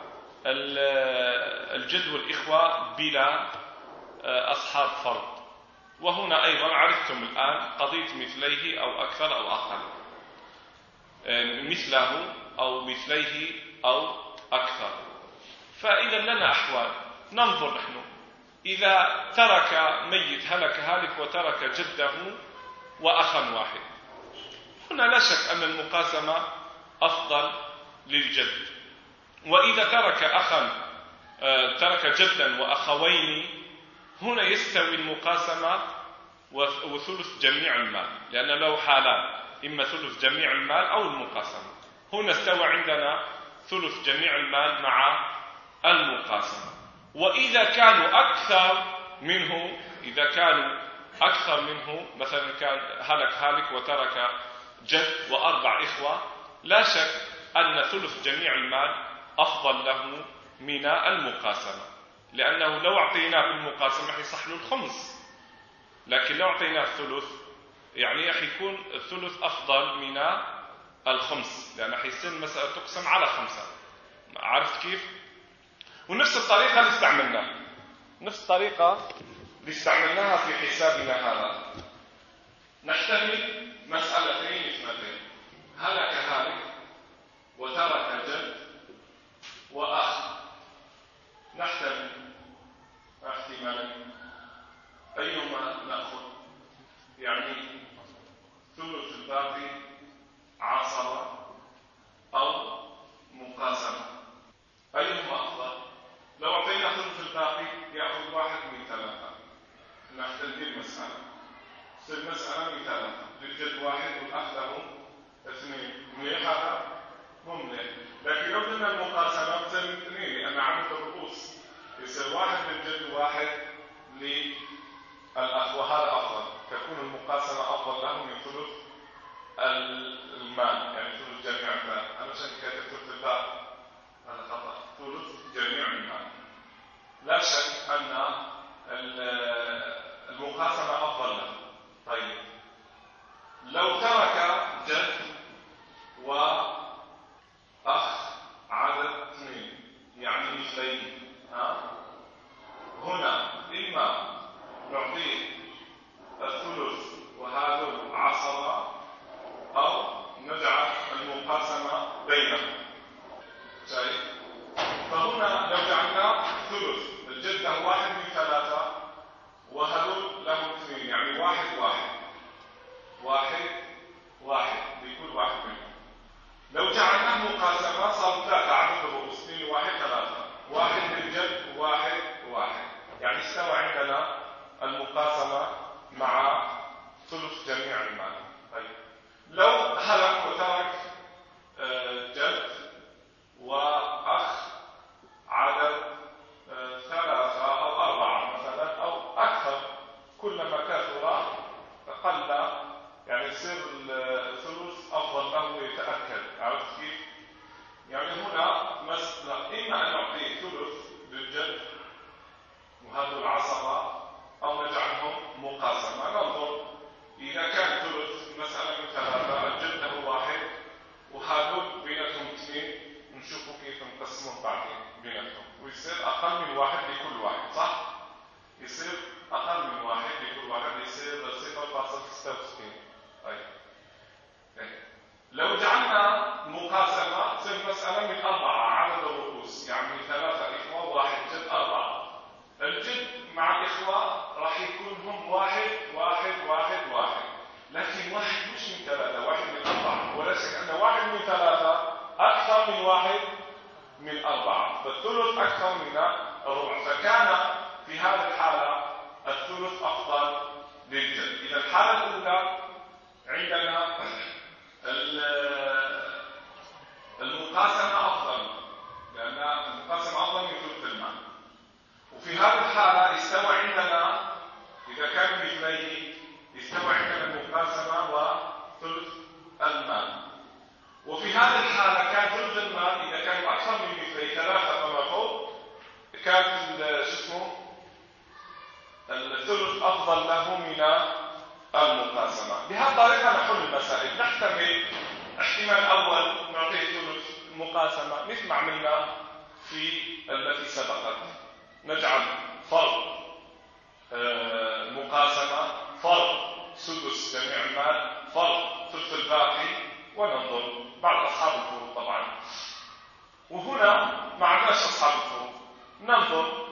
الجد والإخوة بلا أصحاب فرض، وهنا أيضا عرفتم الآن قضية مثليه أو أكثر أو أقل، مثله أو مثليه أو أكثر. فإذا لنا أحوال ننظر نحن، إذا ترك ميت هلك وترك جده وأخا واحد، هنا لا شك أن المقاسمة أفضل للجد. وإذا ترك جدا وأخوين، هنا يستوي المقاسمة وثلث جميع المال، لأن له حالان، إما ثلث جميع المال أو المقاسمة. هنا استوى عندنا ثلث جميع المال مع المقاسمة. وإذا كانوا أكثر منه، مثلا كان هلك وترك جد وأربع إخوة، لا شك أن ثلث جميع المال أفضل له من المقاسمة، لأنه لو أعطيناه بالمقاسمة حيصح له الخمس، لكن لو أعطيناه الثلث يعني حيكون الثلث أفضل من الخمس، لأن حيصير المسألة تقسم على 5. عرفت كيف؟ ونفس الطريقة اللي استعملناها في حسابنا هذا، نحتمل مسألتين اثنتين، هلك وترك جد وأخ، نحتمل احتمالا أيهما نأخذ، يعني ثلث الباقي عصبة أو مقاسمة، أيهما أفضل؟ لو أعطينا ثلث الباقي يأخذ 1 من 3، نحتمل المسألة، تصير مسألة من 3، للجد 1 والأخ له 2، بينهم. شايف؟ فهنا لو جعلنا ثلث، الجد له 1 من 3 وهذول لهم 2، يعني 1 1 1 1 لكل واحد منهم. لو جعلناه مقاسمة صار 3 عدد الرؤوس، 2 1 3، 1 للجد وواحد واحد، يعني استوى عندنا المقاسمة مع ثلث جميع المال. طيب لو هلك وترك جد وأخ عدد 3 أو 4 مثلا أو أكثر، كلما كثر قل، يعني يصير الثلث أفضل له ويتأكد. عرفت كيف؟ يعني هنا مثلا إما أن نعطيه ثلث للجد وهذول العصبة، أو نجعلهم مقاسمة. ننظر إذا كان ثلث مثلا من 3، الجد له 1 وهذول بيناتهم 2، نشوفوا كيف نقسمهم بعدين بيناتهم، ويصير أقل من 1 لكل واحد، صح؟ يصير أقل من 1 لكل واحد، يصير 0.66. طيب لو جعلنا مقاسمة تصير مسألة من 4 عدد الرؤوس، يعني 3 إخوة وواحد جد 4. الجد مع الإخوة راح يكون هم 1 1 1 1، لكن 1 مش من 3، 1 من 4، ولا شك أن 1 من 3 أكثر من 1 من 4، فالثلث أكثر من الربع، فكان في هذه الحالة الثلث أفضل للجد. إذا الحالة الأولى عندنا المقاسمة أفضل، لأن المقاسمة أفضل من ثلث المال. وفي هذه الحالة استوى عندنا، إذا كان مثليه استوى عندنا المقاسمة وثلث المال. وفي هذه الحالة كان ثلث المال إذا كانوا أكثر من مثليه 3 فما فوق، كانت الثلث أفضل له من المقاسمة. بهذه الطريقة نحل المسائل. نحتمل احتمال أول نعطيه ثلث مقاسمة مثل ما عملنا في التي سبقت، نجعل فرض مقاسمة، فرض سدس جميع المال، فرض ثلث الباقي، وننظر بعد أصحاب الفروض طبعا. وهنا ما عندناش أصحاب الفروض، ننظر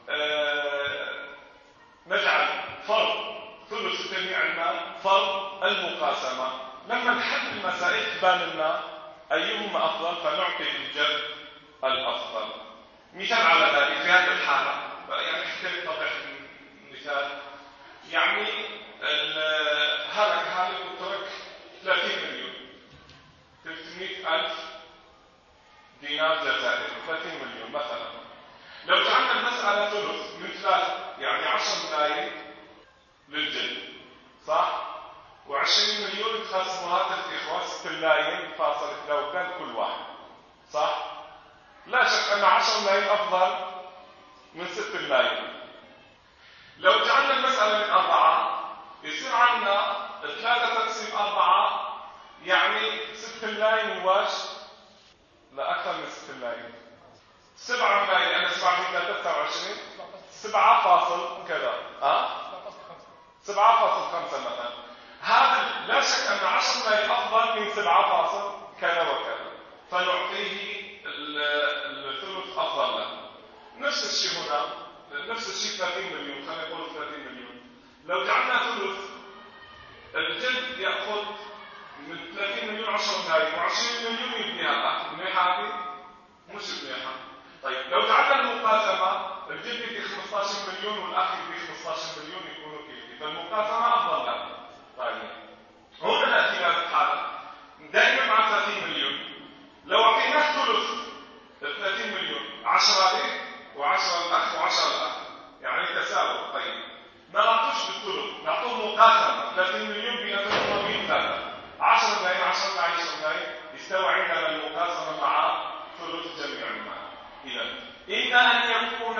نجعل فرض ثلث جميع المال، فرض المقاسمة. لما نحل المسائل تبان لنا أيهما أفضل فنعطي الجد الأفضل. مثال على ذلك في هذه الحالة، يعني حتى نتضح المثال، يعني هلك وترك 30 مليون، 300,000 دينار جزائري، 30 مليون مثلا. لو جعلنا المسألة ثلث من 3، يعني 10 ملايين للجد، صح؟ و20 مليون تخصمها 3 إخوة، 6 ملايين فاصل 3 كل واحد، صح؟ لا شك أن 10 ملايين أفضل من 6 ملايين. لو جعلنا المسألة من 4، يصير عندنا 3 تقسيم 4، يعني 6 ملايين واش؟ لا أكثر من 6 ملايين، 7 ملايين، أنا 7 في 3 29، 7 فاصل كذا، 7.5 مثلا. هذا لا شك أن 10 ملايين أفضل من 7 فاصل كذا وكذا، فنعطيه الثلث أفضل له. نفس الشيء هنا، نفس الشيء 30 مليون، خلينا نقول 30 مليون. لو جعلنا ثلث، الجد يأخذ من 30 مليون 10 ملايين، و20 مليون يبنيها. منيحة هذه؟ مش منيحة. طيب لو جعلنا المقاسمة، الجد يدي 15 مليون والأخ يدي 15 مليون، يكونوا كيف؟ فالمقاسمة أفضل له. طيب هنا نأتي إلى الحالة دائما مع 30 مليون. لو أعطيناه ثلث 30 مليون، 10 لي و10 الأخ و10 الأخ، يعني تساوي. طيب ما نعطوش بالثلث، نعطوه مقاسمة 30 مليون بيناتهم وبين 3، 10 ملايين 10 ملايين 10 ملايين، يستوى عندنا المقاسمة مع ثلث جميع المال. إذا إما أن يكون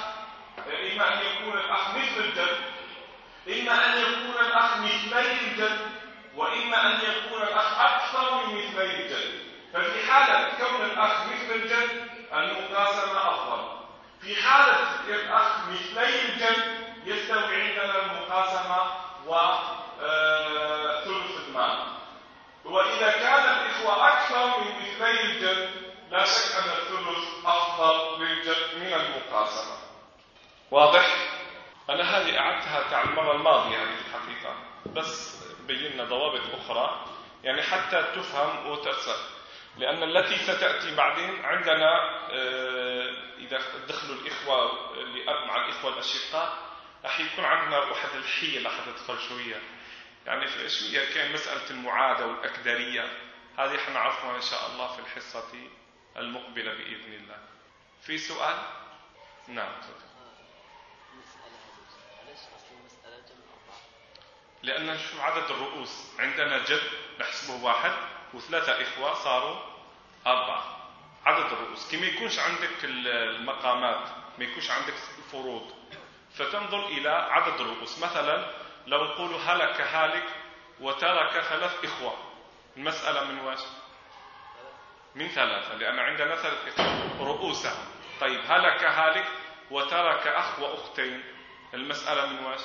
الأخ مثل الجد، إما أن يكون الأخ مثلي الجد، وإما أن يكون الأخ أكثر من مثلي الجد. ففي حالة كون الأخ مثل الجد المقاسمة أفضل. في حالة الأخ مثلي الجد يستوي عندنا المقاسمة وثلث المال. وإذا كان الإخوة أكثر من مثلي بتاع المرة الماضية هذه الحقيقة، بس بينا ضوابط أخرى يعني حتى تفهم وترسخ، لأن التي ستأتي بعدين عندنا إذا دخلوا الإخوة لأب مع الإخوة الأشقاء راح يكون عندنا واحد الحيل راح تدخل شوية، يعني شوية كان مسألة المعادة والأكدرية هذه حنعرفها إن شاء الله في الحصة المقبلة بإذن الله. في سؤال؟ نعم. لأن نشوف عدد الرؤوس، عندنا جد نحسبه 1 و3 إخوة صاروا 4. عدد الرؤوس كما يكونش عندك المقامات، ما يكونش عندك الفروض، فتنظر إلى عدد الرؤوس. مثلا لو نقول هلك هالك وترك 3 إخوة، المسألة من واش؟ من 3، لأن عندنا 3 إخوة رؤوسهم. طيب هلك هالك وترك أخ وأختين، المسألة من واش؟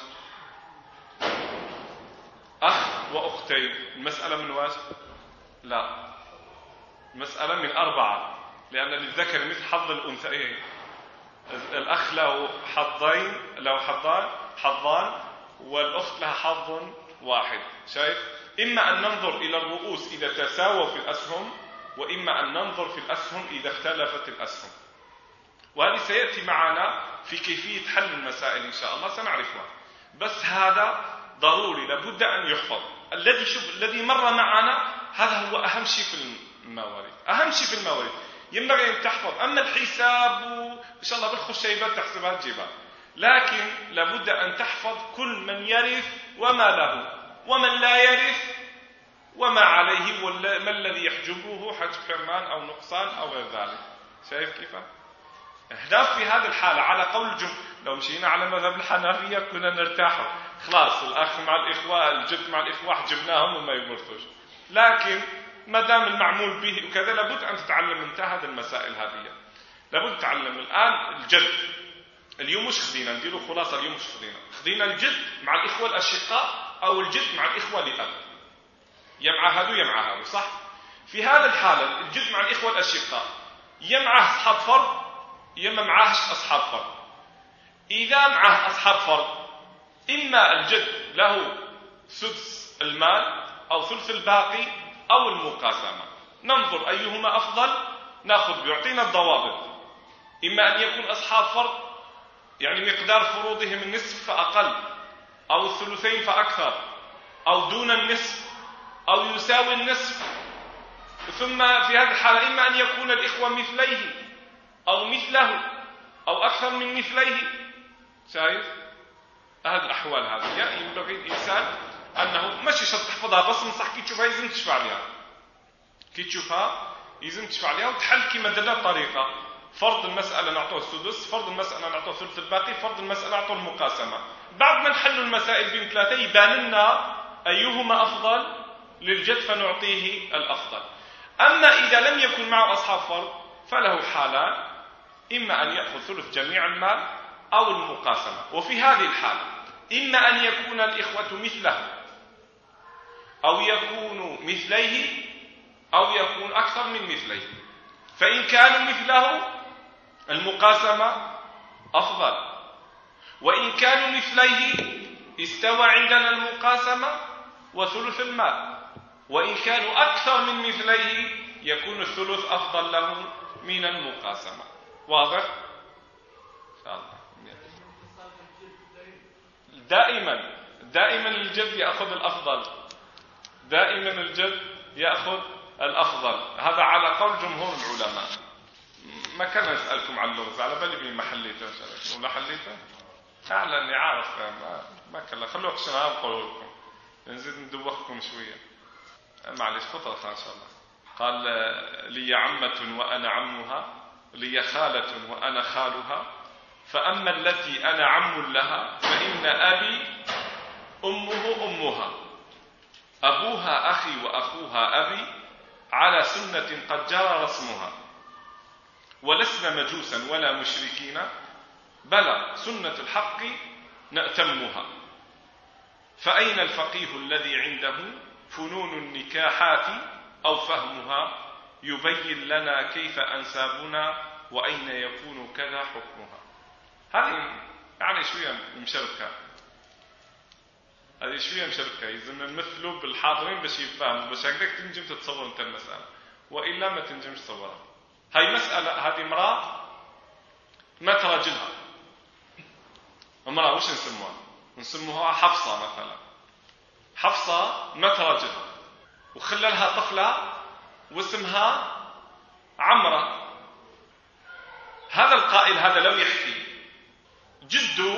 أخ وأختين، المسألة من واش؟ لا، المسألة من 4، لأن للذكر مثل حظ الأنثيين. الأخ له حظين، له حظان، والأخت لها حظ واحد. شايف؟ إما أن ننظر إلى الرؤوس إذا تساووا في الأسهم، وإما أن ننظر في الأسهم إذا اختلفت الأسهم. وهذه سيأتي معنا في كيفية حل المسائل إن شاء الله سنعرفها، بس هذا ضروري لابد أن يحفظ. الذي مر معنا هذا هو أهم شيء في الموارد، أهم شيء في الموارد ينبغي أن تحفظ. أما الحساب إن شاء الله بالخشيبات تحسبها تجيبها، لكن لابد أن تحفظ كل من يرث وما له، ومن لا يرث وما عليه، وما الذي يحجبه حجب حرمان أو نقصان أو غير ذلك. شايف كيف؟ اهداف في هذه الحالة على قول لو مشينا على مذهب الحنفية كنا نرتاحوا، خلاص الأخ مع الإخوة، الجد مع الإخوة حجبناهم وما يورثوش. لكن ما دام المعمول به وكذا لابد أن تتعلم انت هذه المسائل هذه، لابد تتعلم. الآن الجد اليوم مش خذينا نديروا خلاصة، اليوم مش خذينا الجد مع الإخوة الأشقاء أو الجد مع الإخوة لأب، يا مع هذا صح؟ في هذا الحالة الجد مع الإخوة الأشقاء يا معه أصحاب فرض يا ما معهش أصحاب فرض. إذا معه أصحاب فرض إما الجد له سدس المال أو ثلث الباقي أو المقاسمة، ننظر أيهما أفضل نأخذ بيعطينا الضوابط. إما أن يكون أصحاب فرض يعني مقدار فروضهم النصف فأقل، أو الثلثين فأكثر، أو دون النصف، أو يساوي النصف. ثم في هذه الحالة إما أن يكون الإخوة مثليه أو مثله أو أكثر من مثليه. شايف؟ هذه الأحوال هذه يعني ينبغي الإنسان أنه ماشي شرط تحفظها، بس نصح كي تشوفها يلزم تشفع عليها، كي تشوفها يلزم تشفع عليها وتحل كما درنا الطريقة. فرض المسألة نعطوه السدس، فرض المسألة نعطوه ثلث الباقي، فرض المسألة نعطوه المقاسمة. بعد ما نحل المسائل بين 3 يبان لنا أيهما أفضل للجد فنعطيه الأفضل. أما إذا لم يكن معه أصحاب فرض فله حالان، إما أن يأخذ ثلث جميع المال أو المقاسمة. وفي هذه الحالة إما أن يكون الإخوة مثله أو يكون مثليه أو يكون أكثر من مثليه. فإن كانوا مثله المقاسمة أفضل، وإن كانوا مثليه استوى عندنا المقاسمة وثلث المال، وإن كانوا أكثر من مثليه يكون الثلث أفضل له من المقاسمة. واضح؟ إن شاء الله. دائما الجد يأخذ الأفضل، دائما الجد يأخذ الأفضل، هذا على قول جمهور العلماء. ما كان أسألكم عن اللغز على بالي بين محليته ولا حليته فعلا اني عارف ما كان خلوه قشنا نقول لكم نزيد ندوخكم شويه معلش خطره ان شاء الله. قال لي عمة وأنا عمها، لي خالة وأنا خالها، فأما التي أنا عم لها فإن أبي أمها، أبوها أخي وأخوها أبي، على سنة قد جرى رسمها، ولسنا مجوسا ولا مشركين، بلى سنة الحق نأتمها. فأين الفقيه الذي عنده فنون النكاحات أو فهمها، يبين لنا كيف أنسابنا وأين يكون كذا حكمها. هذه يعني شوية مشركة هذه شوية مشركة، يلزم نمثلوا بالحاضرين باش يفهموا، باش هكذاك تنجم تتصور انت المسألة، وإلا ما تنجمش تصورها. هاي مسألة، هذه امرأة مات راجلها، امرأة وش نسموها؟ نسموها حفصة مثلا. حفصة مات راجلها وخلى لها طفلة واسمها عمرة. هذا القائل هذا لو يحكي جد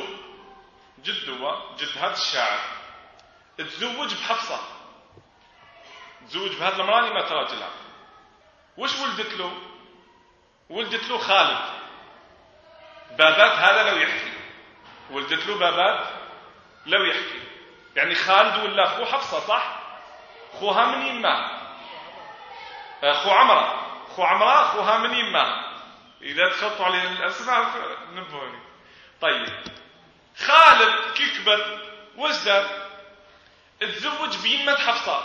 هذا الشاعر تزوج بحفصة، تزوج بهذا المرأة اللي مات راجلها. وش ولدت له؟ ولدت له خالد. بابات هذا لو يحكي، ولدت له بابات لو يحكي، يعني خالد ولا أخو حفصة صح؟ أخوها من يماه، أخو عمرة أخوها من يماه. إذا تخطوا عليه الأسماء نبهوني. طيب خالد كي كبر وش دار؟ تزوج بيمة حفصة،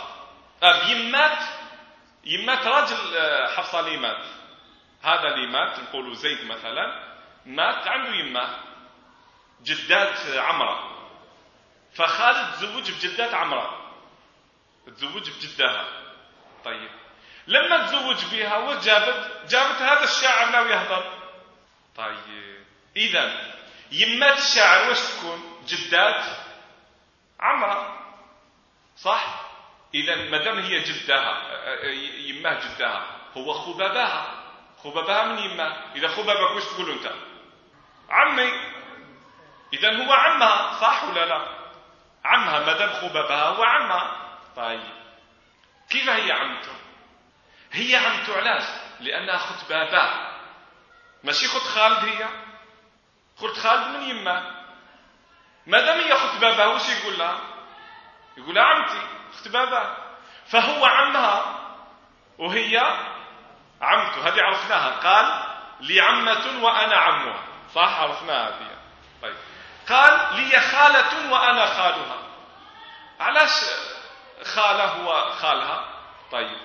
يمات راجل حفصة اللي مات. هذا اللي مات نقولوا زيد مثلا، مات عنده يمة جدات عمرة، فخالد تزوج بجدات عمرة، تزوج بجدها. طيب لما تزوج بها وجابت هذا الشاعر لا يهضر. طيب إذا يمات الشاعر وش تكون؟ جدات عمرة صح؟ إذا مدام هي جدها، يماه جدها، هو أخو باباها من يماه. إذا أخو باباك وش تقول أنت؟ عمي. إذا هو عمها صح ولا لا؟ عمها، مدام أخو باباها هو عمها. طيب كيف هي عمته؟ هي عمته علاش؟ لأنها خت باباه، ماشي خت خالد. هي خت خالد من يماه. مادام هي خت باباه وش يقول لها؟ يقول لها عمتي خت باباه، فهو عمها وهي عمته. هذه عرفناها، قال لي عمة وأنا عمها صح؟ عرفناها هذه. طيب قال لي خالة وأنا خالها. علاش خالة هو خالها؟ طيب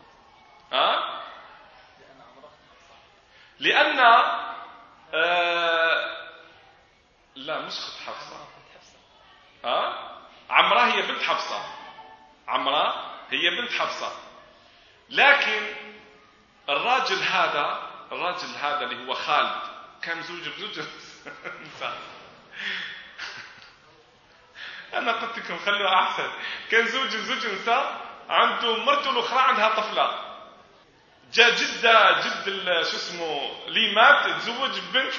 لأن لا مش خت حفصة. عمرة هي بنت حفصة، عمرة هي بنت حفصة. لكن الراجل هذا اللي هو خالد كان زوج بزوج نساء. أنا قلت لكم خلوها أحسن. كان زوج بزوج نساء، عنده مرته الأخرى عندها طفلة. جاء جد شو اسمه لي مات تزوج ببنت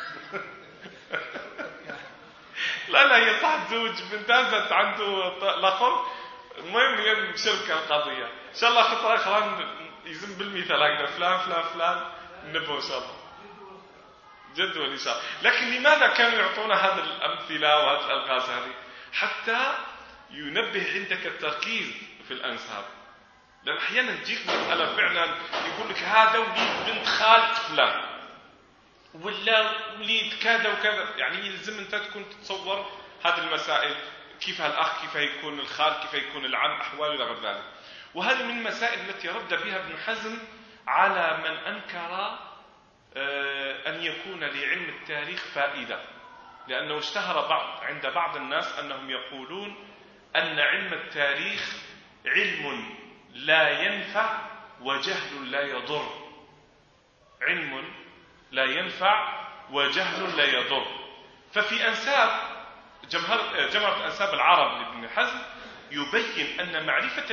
لا هي صح تزوج بنتها، زادت عنده الآخر. المهم هي مشركة القضية. إن شاء الله خطرة أخرى يزم بالمثال هكذا فلان نبه إن شاء الله جدول إن شاء الله. لكن لماذا كانوا يعطونا هذه الأمثلة وهذه الألغاز هذه؟ حتى ينبه عندك التركيز في الأنساب. لأن أحيانا تجيك مسألة فعلا يقول لك هذا وليد بنت خالة فلان، ولا وليد كذا وكذا. يعني يلزم أنت تكون تتصور هذه المسائل، كيف الأخ، كيف يكون الخال، كيف يكون العم، أحوال إلى غير ذلك. وهذه من المسائل التي رد بها ابن حزم على من أنكر أن يكون لعلم التاريخ فائدة، لأنه اشتهر عند بعض الناس أنهم يقولون أن علم التاريخ علم لا ينفع وجهل لا يضر. علم لا ينفع وجهل لا يضر. ففي أنساب جمهرة أنساب العرب لابن حزم يبين أن معرفة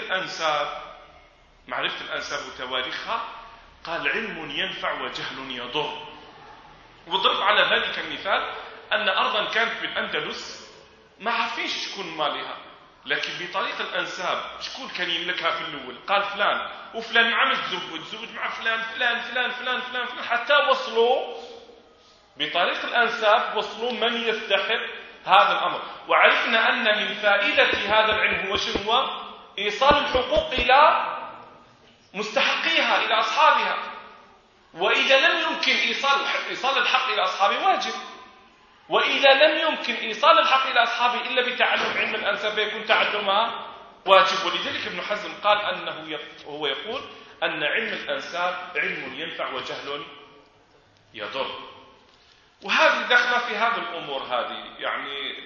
الأنساب وتواريخها قال علم ينفع وجهل يضر. وضرب على ذلك المثال أن أرضا كانت بالأندلس ما عارفينش شكون مالها، لكن بطريق الأنساب شكون كان يملكها في الأول؟ قال فلان، وفلان عم يتزوج مع فلان فلان فلان فلان فلان فلان، حتى وصلوا بطريق الأنساب وصلوا من يستحق هذا الأمر. وعرفنا أن من فائدة هذا العلم هو شنو؟ هو إيصال الحقوق إلى مستحقيها، إلى أصحابها. وإذا لم يمكن إيصال الحق إلى أصحابه واجب، وإذا لم يمكن إيصال الحق إلى أصحابه إلا بتعلم علم الأنساب يكون تعلمها واجب. ولذلك ابن حزم قال أنه هو يقول أن علم الأنساب علم ينفع وجهل يضر. وهذه دخل في هذه الأمور هذه، يعني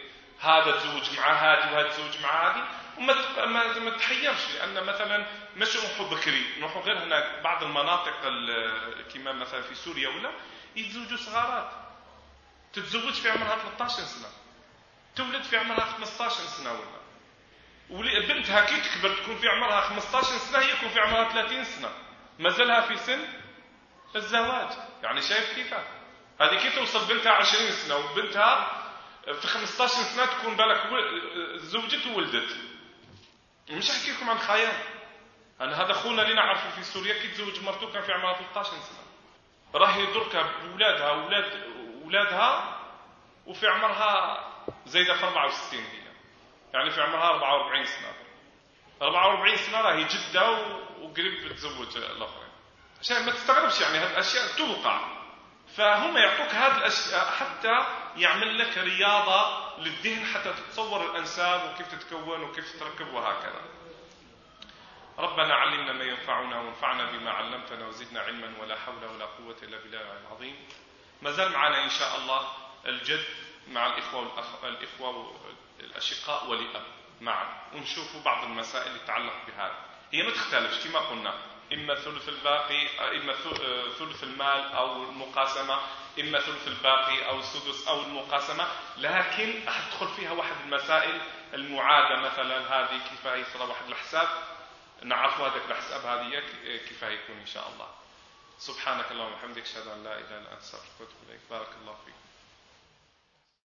هذا تزوج مع هذه وهذا تزوج مع هذه، وما تحيرش، لأن مثلا مش نروحوا بكري، نروحوا غير هناك بعض المناطق كما مثلا في سوريا ولا يتزوجوا صغارات، تتزوج في عمرها 13 سنة، تولد في عمرها 15 سنة ولا بنتها كي تكبر تكون في عمرها 15 سنة، هي يكون في عمرها 30 سنة، ما زالها في سن الزواج. يعني شايف كيف هذه كي توصل بنتها 20 سنة وبنتها في 15 سنة تكون بالك زوجت وولدت. مش أحكي لكم عن خيال، أنا هذا أخونا اللي نعرفه في سوريا كي تزوج مرته كان في عمرها 13 سنة، راهي دركها بولادها أولادها وفي عمرها زايدة في 64 هي، يعني في عمرها 44 سنة. 44 سنة راهي جدة وقريب بتزوج الآخرين. عشان ما تستغربش، يعني هذه الأشياء توقع، فهم يعطوك هذه الأشياء حتى يعمل لك رياضة للذهن حتى تتصور الأنساب وكيف تتكون وكيف تتركب وهكذا. ربنا علمنا ما ينفعنا وانفعنا بما علمتنا وزدنا علما، ولا حول ولا قوة إلا بالله العظيم. ما زال معنا إن شاء الله الجد مع الإخوة الأشقاء والأب معا، ونشوفوا بعض المسائل اللي تتعلق بهذا. هي ما تختلفش كما قلنا، إما ثلث الباقي، إما ثلث المال أو المقاسمة، إما ثلث الباقي أو السدس أو المقاسمة، لكن تدخل فيها واحد المسائل المعادة، مثلا هذه كيف يصير واحد الحساب، نعرف هذاك الحساب هذه كيف يكون إن شاء الله. سبحانك اللهم وبحمدك، أشهد أن لا إله إلا أنت، أستغفرك وأتوب إليك. بارك الله.